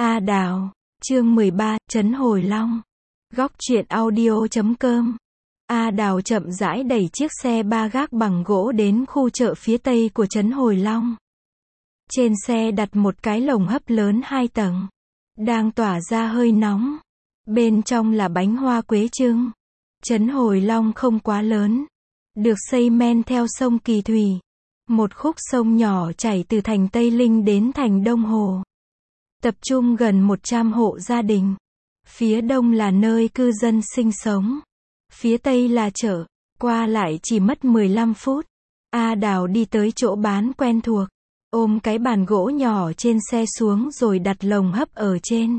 A Đào, chương 13, Trấn Hồi Long. Góc truyện audio.com. A Đào chậm rãi đẩy chiếc xe ba gác bằng gỗ đến khu chợ phía tây của trấn Hồi Long. Trên xe đặt một cái lồng hấp lớn 2 tầng, đang tỏa ra hơi nóng. Bên trong là bánh hoa quế trưng. Trấn Hồi Long không quá lớn, được xây men theo sông Kỳ Thủy, một khúc sông nhỏ chảy từ thành Tây Linh đến thành Đông Hồ. Tập trung gần 100 hộ gia đình. Phía đông là nơi cư dân sinh sống. Phía tây là chợ, qua lại chỉ mất 15 phút. A Đào đi tới chỗ bán quen thuộc, ôm cái bàn gỗ nhỏ trên xe xuống rồi đặt lồng hấp ở trên.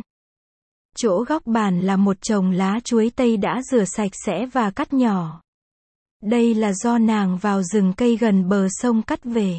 Chỗ góc bàn là một chồng lá chuối tây đã rửa sạch sẽ và cắt nhỏ. Đây là do nàng vào rừng cây gần bờ sông cắt về.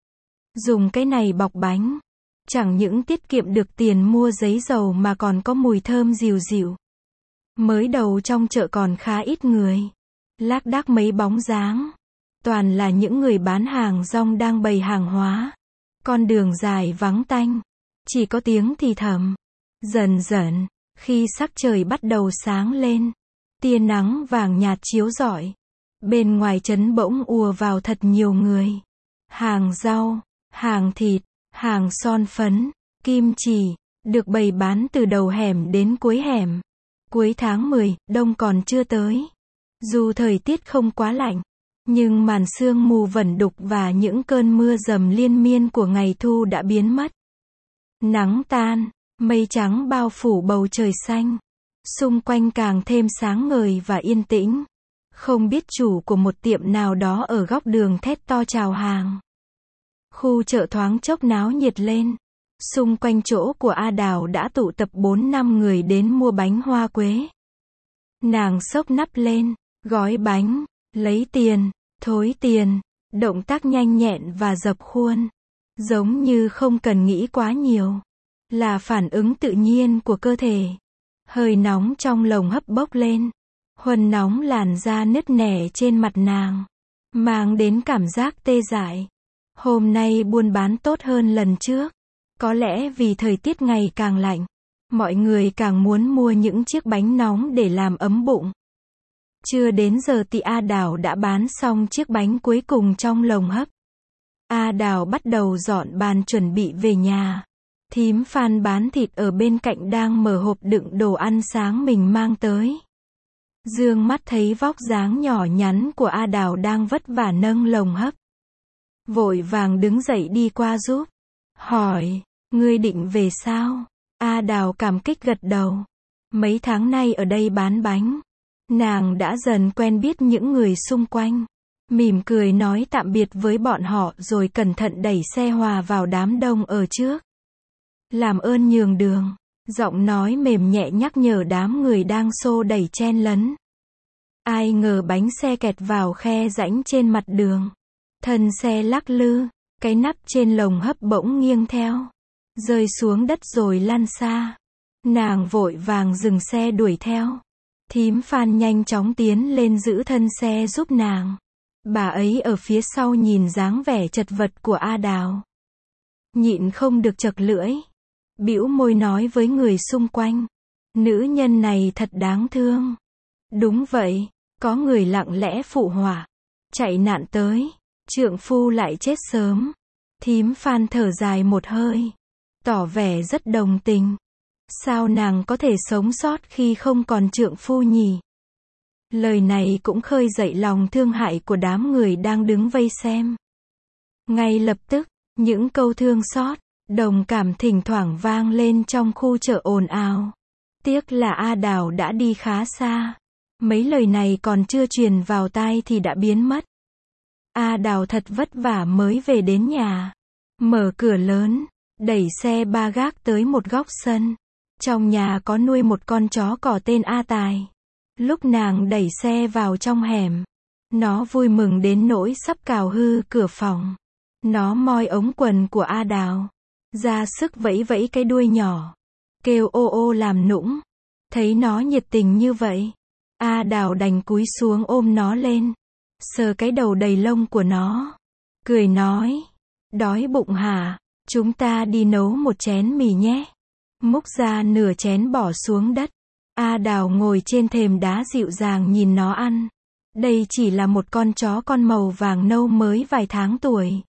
Dùng cái này bọc bánh, chẳng những tiết kiệm được tiền mua giấy dầu mà còn có mùi thơm dịu dịu. Mới đầu trong chợ còn khá ít người, lác đác mấy bóng dáng, toàn là những người bán hàng rong đang bày hàng hóa. Con đường dài vắng tanh, chỉ có tiếng thì thầm. Dần dần, khi sắc trời bắt đầu sáng lên, tia nắng vàng nhạt chiếu rọi, bên ngoài trấn bỗng ùa vào thật nhiều người. Hàng rau, hàng thịt, hàng son phấn, kim chỉ, được bày bán từ đầu hẻm đến cuối hẻm. Cuối tháng 10, đông còn chưa tới. Dù thời tiết không quá lạnh, nhưng màn sương mù vẩn đục và những cơn mưa dầm liên miên của ngày thu đã biến mất. Nắng tan, mây trắng bao phủ bầu trời xanh. Xung quanh càng thêm sáng ngời và yên tĩnh. Không biết chủ của một tiệm nào đó ở góc đường thét to chào hàng. Khu chợ thoáng chốc náo nhiệt lên. Xung quanh chỗ của A Đào đã tụ tập 4-5 người đến mua bánh hoa quế. Nàng xốc nắp lên, gói bánh, lấy tiền, thối tiền, động tác nhanh nhẹn và dập khuôn. Giống như không cần nghĩ quá nhiều. Là phản ứng tự nhiên của cơ thể. Hơi nóng trong lồng hấp bốc lên. Huân nóng làn da nứt nẻ trên mặt nàng, mang đến cảm giác tê dại. Hôm nay buôn bán tốt hơn lần trước. Có lẽ vì thời tiết ngày càng lạnh, mọi người càng muốn mua những chiếc bánh nóng để làm ấm bụng. Chưa đến giờ thì A Đào đã bán xong chiếc bánh cuối cùng trong lồng hấp. A Đào bắt đầu dọn bàn chuẩn bị về nhà. Thím Phan bán thịt ở bên cạnh đang mở hộp đựng đồ ăn sáng mình mang tới. Dương mắt thấy vóc dáng nhỏ nhắn của A Đào đang vất vả nâng lồng hấp. Vội vàng đứng dậy đi qua giúp. Hỏi, ngươi định về sao? A Đào cảm kích gật đầu. Mấy tháng nay ở đây bán bánh, nàng đã dần quen biết những người xung quanh. Mỉm cười nói tạm biệt với bọn họ rồi cẩn thận đẩy xe hòa vào đám đông ở trước. Làm ơn nhường đường. Giọng nói mềm nhẹ nhắc nhở đám người đang xô đẩy chen lấn. Ai ngờ bánh xe kẹt vào khe rãnh trên mặt đường. Thân xe lắc lư, cái nắp trên lồng hấp bỗng nghiêng theo, rơi xuống đất rồi lăn xa. Nàng vội vàng dừng xe đuổi theo. Thím Phan nhanh chóng tiến lên giữ thân xe giúp nàng. Bà ấy ở phía sau nhìn dáng vẻ chật vật của A Đào, nhịn không được chật lưỡi, bĩu môi nói với người xung quanh. Nữ nhân này thật đáng thương. Đúng vậy, có người lặng lẽ phụ họa. Chạy nạn tới, trượng phu lại chết sớm. Thím Phan thở dài một hơi, tỏ vẻ rất đồng tình. Sao nàng có thể sống sót khi không còn trượng phu nhỉ? Lời này cũng khơi dậy lòng thương hại của đám người đang đứng vây xem. Ngay lập tức, những câu thương xót, đồng cảm thỉnh thoảng vang lên trong khu chợ ồn ào. Tiếc là A Đào đã đi khá xa. Mấy lời này còn chưa truyền vào tai thì đã biến mất. A Đào thật vất vả mới về đến nhà. Mở cửa lớn, đẩy xe ba gác tới một góc sân. Trong nhà có nuôi một con chó cỏ tên A Tài. Lúc nàng đẩy xe vào trong hẻm, nó vui mừng đến nỗi sắp cào hư cửa phòng. Nó moi ống quần của A Đào, ra sức vẫy vẫy cái đuôi nhỏ, kêu ô ô làm nũng. Thấy nó nhiệt tình như vậy, A Đào đành cúi xuống ôm nó lên, sờ cái đầu đầy lông của nó, cười nói, đói bụng hả? Chúng ta đi nấu một chén mì nhé. múc ra nửa chén bỏ xuống đất. A Đào ngồi trên thềm đá dịu dàng nhìn nó ăn. Đây chỉ là một con chó con màu vàng nâu mới vài tháng tuổi.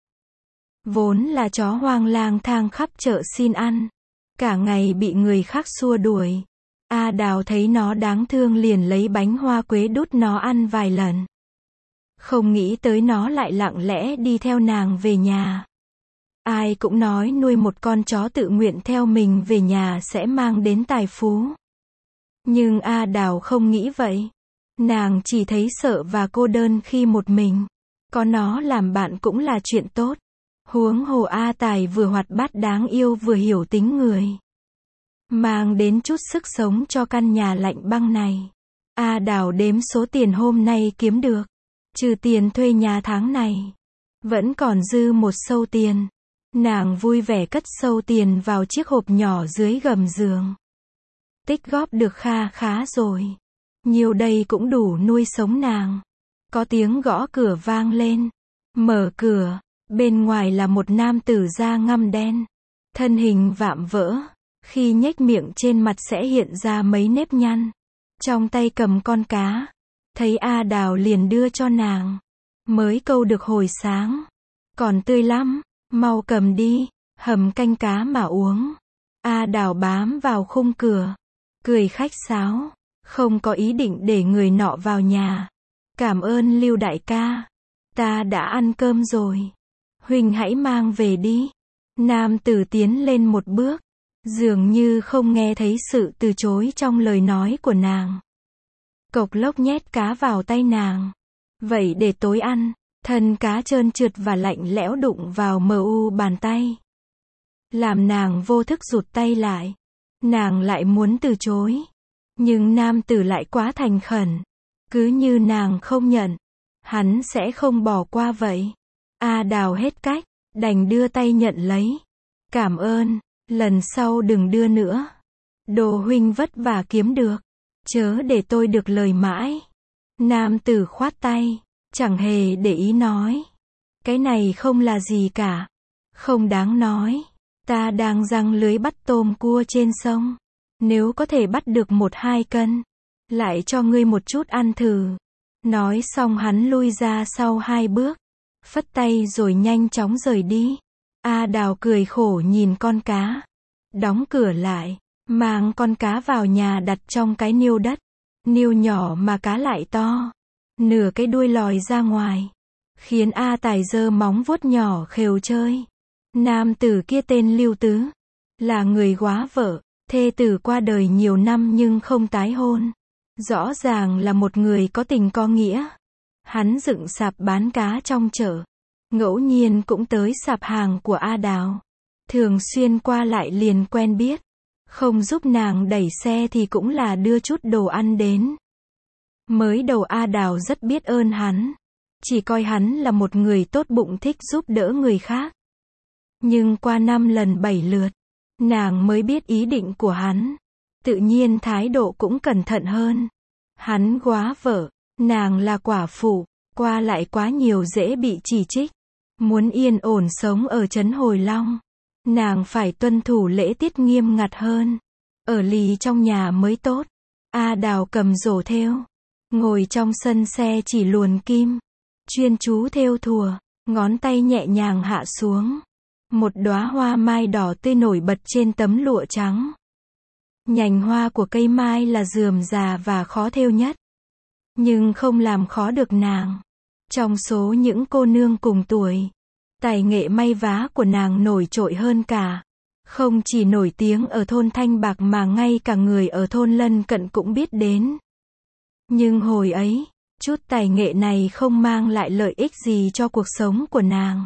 Vốn là chó hoang lang thang khắp chợ xin ăn. Cả ngày bị người khác xua đuổi. A Đào thấy nó đáng thương liền lấy bánh hoa quế đút nó ăn vài lần. Không nghĩ tới nó lại lặng lẽ đi theo nàng về nhà. Ai cũng nói nuôi một con chó tự nguyện theo mình về nhà sẽ mang đến tài phú. Nhưng A Đào không nghĩ vậy. Nàng chỉ thấy sợ và cô đơn khi một mình. Có nó làm bạn cũng là chuyện tốt. Huống hồ A Tài vừa hoạt bát đáng yêu vừa hiểu tính người. Mang đến chút sức sống cho căn nhà lạnh băng này. A Đào đếm số tiền hôm nay kiếm được. Trừ tiền thuê nhà tháng này. Vẫn còn dư một xâu tiền. Nàng vui vẻ cất xâu tiền vào chiếc hộp nhỏ dưới gầm giường. Tích góp được kha khá rồi. Nhiều đây cũng đủ nuôi sống nàng. Có tiếng gõ cửa vang lên. Mở cửa. Bên ngoài là một nam tử da ngăm đen. Thân hình vạm vỡ. Khi nhếch miệng trên mặt sẽ hiện ra mấy nếp nhăn. Trong tay cầm con cá. Thấy A Đào liền đưa cho nàng. Mới câu được hồi sáng. Còn tươi lắm. Mau cầm đi. Hầm canh cá mà uống. A Đào bám vào khung cửa. Cười khách sáo. Không có ý định để người nọ vào nhà. Cảm ơn Lưu đại ca. Ta đã ăn cơm rồi. Huynh hãy mang về đi. Nam tử tiến lên một bước. Dường như không nghe thấy sự từ chối trong lời nói của nàng. Cộc lốc nhét cá vào tay nàng. Vậy để tối ăn. Thân cá trơn trượt và lạnh lẽo đụng vào bàn tay. Làm nàng vô thức rụt tay lại. Nàng lại muốn từ chối. Nhưng nam tử lại quá thành khẩn. Cứ như nàng không nhận. Hắn sẽ không bỏ qua vậy. A Đào hết cách. Đành đưa tay nhận lấy. Cảm ơn. Lần sau đừng đưa nữa. Đồ huynh vất vả kiếm được. Chớ để tôi được lời mãi. Nam tử khoát tay. Chẳng hề để ý nói. Cái này không là gì cả. Không đáng nói. Ta đang giăng lưới bắt tôm cua trên sông. Nếu có thể bắt được 1-2 cân. Lại cho ngươi một chút ăn thử. Nói xong hắn lui ra sau 2 bước. Phất tay rồi nhanh chóng rời đi. A Đào cười khổ nhìn con cá. Đóng cửa lại. Mang con cá vào nhà đặt trong cái niêu đất. Niêu nhỏ mà cá lại to. Nửa cái đuôi lòi ra ngoài. Khiến A Tài giơ móng vuốt nhỏ khều chơi. Nam tử kia tên Lưu Tứ. Là người góa vợ. Thê tử qua đời nhiều năm nhưng không tái hôn. Rõ ràng là một người có tình có nghĩa. Hắn dựng sạp bán cá trong chợ. Ngẫu nhiên cũng tới sạp hàng của A Đào. Thường xuyên qua lại liền quen biết. Không giúp nàng đẩy xe thì cũng là đưa chút đồ ăn đến. Mới đầu A Đào rất biết ơn hắn. Chỉ coi hắn là một người tốt bụng thích giúp đỡ người khác. Nhưng qua 5 lần 7 lượt, nàng mới biết ý định của hắn. Tự nhiên thái độ cũng cẩn thận hơn. Hắn góa vợ, nàng là quả phụ, qua lại quá nhiều dễ bị chỉ trích. Muốn yên ổn sống ở trấn Hồi Long, nàng phải tuân thủ lễ tiết nghiêm ngặt hơn. Ở lì trong nhà mới tốt. A Đào cầm rổ thêu, ngồi trong sân xe chỉ luồn kim, chuyên chú thêu thùa, ngón tay nhẹ nhàng hạ xuống. Một đóa hoa mai đỏ tươi nổi bật trên tấm lụa trắng. Nhành hoa của cây mai là rườm rà và khó thêu nhất. Nhưng không làm khó được nàng. Trong số những cô nương cùng tuổi, tài nghệ may vá của nàng nổi trội hơn cả. Không chỉ nổi tiếng ở thôn Thanh Bạc mà ngay cả người ở thôn lân cận cũng biết đến. Nhưng hồi ấy, chút tài nghệ này không mang lại lợi ích gì cho cuộc sống của nàng.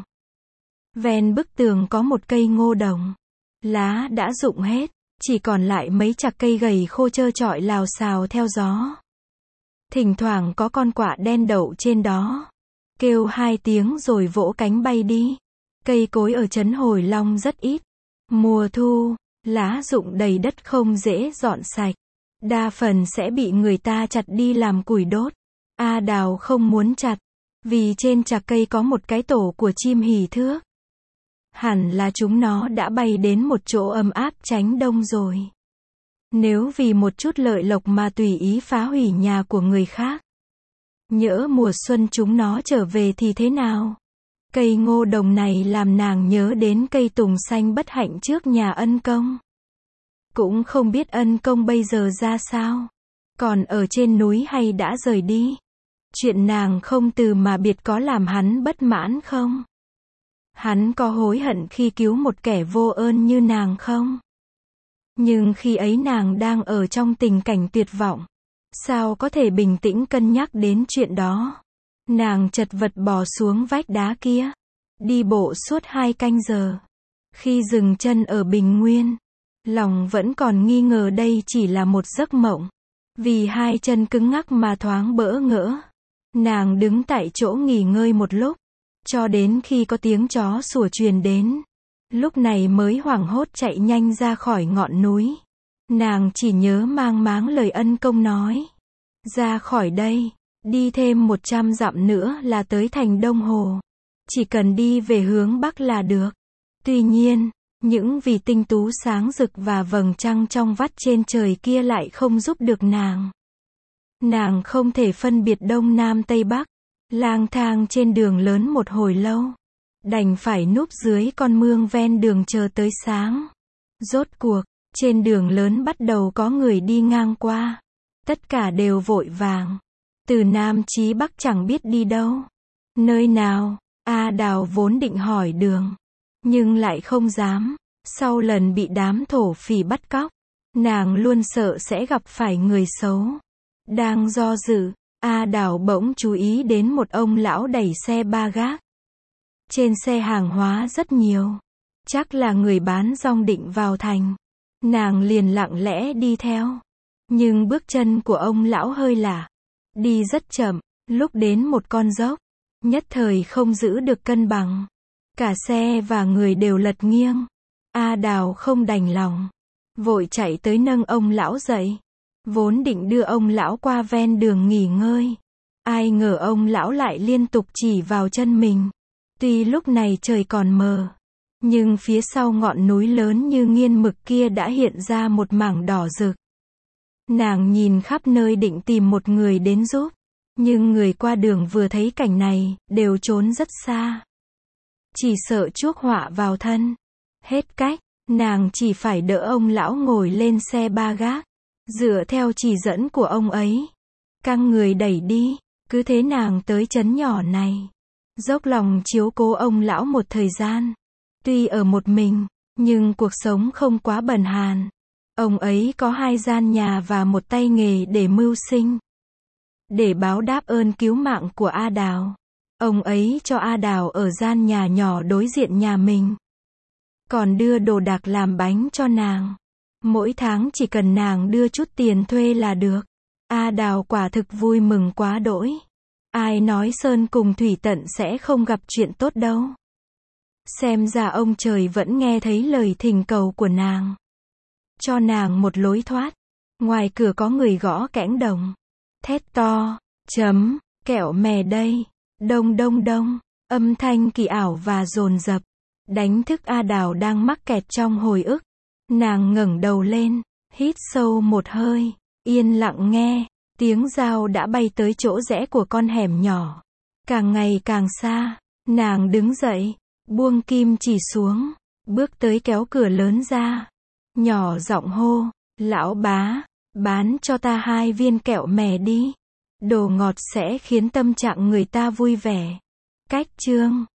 Ven bức tường có một cây ngô đồng. Lá đã rụng hết, chỉ còn lại mấy chạc cây gầy khô trơ trọi lào xào theo gió. Thỉnh thoảng có con quạ đen đậu trên đó. Kêu 2 tiếng rồi vỗ cánh bay đi. Cây cối ở trấn Hồi Long rất ít. Mùa thu, lá rụng đầy đất không dễ dọn sạch. Đa phần sẽ bị người ta chặt đi làm củi đốt. A Đào không muốn chặt, vì trên chạc cây có một cái tổ của chim hỉ thước. Hẳn là chúng nó đã bay đến một chỗ ấm áp tránh đông rồi. Nếu vì một chút lợi lộc mà tùy ý phá hủy nhà của người khác, nhỡ mùa xuân chúng nó trở về thì thế nào? Cây ngô đồng này làm nàng nhớ đến cây tùng xanh bất hạnh trước nhà Ân Công. Cũng không biết Ân Công bây giờ ra sao, còn ở trên núi hay đã rời đi. Chuyện nàng không từ mà biệt có làm hắn bất mãn không? Hắn có hối hận khi cứu một kẻ vô ơn như nàng không? Nhưng khi ấy nàng đang ở trong tình cảnh tuyệt vọng, sao có thể bình tĩnh cân nhắc đến chuyện đó? Nàng chật vật bò xuống vách đá kia, đi bộ suốt 2 canh giờ. Khi dừng chân ở Bình Nguyên, lòng vẫn còn nghi ngờ đây chỉ là một giấc mộng. Vì hai chân cứng ngắc mà thoáng bỡ ngỡ, nàng đứng tại chỗ nghỉ ngơi một lúc, cho đến khi có tiếng chó sủa truyền đến. Lúc này mới hoảng hốt chạy nhanh ra khỏi ngọn núi. Nàng chỉ nhớ mang máng lời Ân Công nói. Ra khỏi đây, đi thêm 100 dặm nữa là tới thành Đông Hồ. Chỉ cần đi về hướng Bắc là được. Tuy nhiên, những vì tinh tú sáng rực và vầng trăng trong vắt trên trời kia lại không giúp được nàng. Nàng không thể phân biệt Đông Nam Tây Bắc, lang thang trên đường lớn một hồi lâu. Đành phải núp dưới con mương ven đường chờ tới sáng. Rốt cuộc, trên đường lớn bắt đầu có người đi ngang qua. Tất cả đều vội vàng. Từ Nam chí Bắc chẳng biết đi đâu. Nơi nào? A Đào vốn định hỏi đường, nhưng lại không dám. Sau lần bị đám thổ phỉ bắt cóc, nàng luôn sợ sẽ gặp phải người xấu. Đang do dự, A Đào bỗng chú ý đến một ông lão đẩy xe ba gác. Trên xe hàng hóa rất nhiều. Chắc là người bán rong định vào thành. Nàng liền lặng lẽ đi theo. Nhưng bước chân của ông lão hơi lạ. Đi rất chậm, lúc đến một con dốc, nhất thời không giữ được cân bằng. Cả xe và người đều lật nghiêng. A Đào không đành lòng, vội chạy tới nâng ông lão dậy. Vốn định đưa ông lão qua ven đường nghỉ ngơi. Ai ngờ ông lão lại liên tục chỉ vào chân mình. Tuy lúc này trời còn mờ, nhưng phía sau ngọn núi lớn như nghiên mực kia đã hiện ra một mảng đỏ rực. Nàng nhìn khắp nơi định tìm một người đến giúp, nhưng người qua đường vừa thấy cảnh này, đều trốn rất xa. Chỉ sợ chuốc họa vào thân. Hết cách, nàng chỉ phải đỡ ông lão ngồi lên xe ba gác, dựa theo chỉ dẫn của ông ấy, căng người đẩy đi. Cứ thế nàng tới trấn nhỏ này, dốc lòng chiếu cố ông lão một thời gian. Tuy ở một mình, nhưng cuộc sống không quá bần hàn. Ông ấy có 2 gian nhà và một tay nghề để mưu sinh. Để báo đáp ơn cứu mạng của A Đào, ông ấy cho A Đào ở gian nhà nhỏ đối diện nhà mình. Còn đưa đồ đạc làm bánh cho nàng. Mỗi tháng chỉ cần nàng đưa chút tiền thuê là được. A Đào quả thực vui mừng quá đỗi. Ai nói Sơn cùng Thủy Tận sẽ không gặp chuyện tốt đâu. Xem ra ông trời vẫn nghe thấy lời thỉnh cầu của nàng, cho nàng một lối thoát. Ngoài cửa có người gõ kẽng đồng, thét to, kẹo mè đây, đông đông đông, âm thanh kỳ ảo và dồn dập, đánh thức A Đào đang mắc kẹt trong hồi ức. Nàng ngẩng đầu lên, hít sâu một hơi, yên lặng nghe, tiếng dao đã bay tới chỗ rẽ của con hẻm nhỏ. Càng ngày càng xa, nàng đứng dậy, buông kim chỉ xuống, bước tới kéo cửa lớn ra, nhỏ giọng hô, lão bá, bán cho ta 2 viên kẹo mè đi. Đồ ngọt sẽ khiến tâm trạng người ta vui vẻ. Cách chương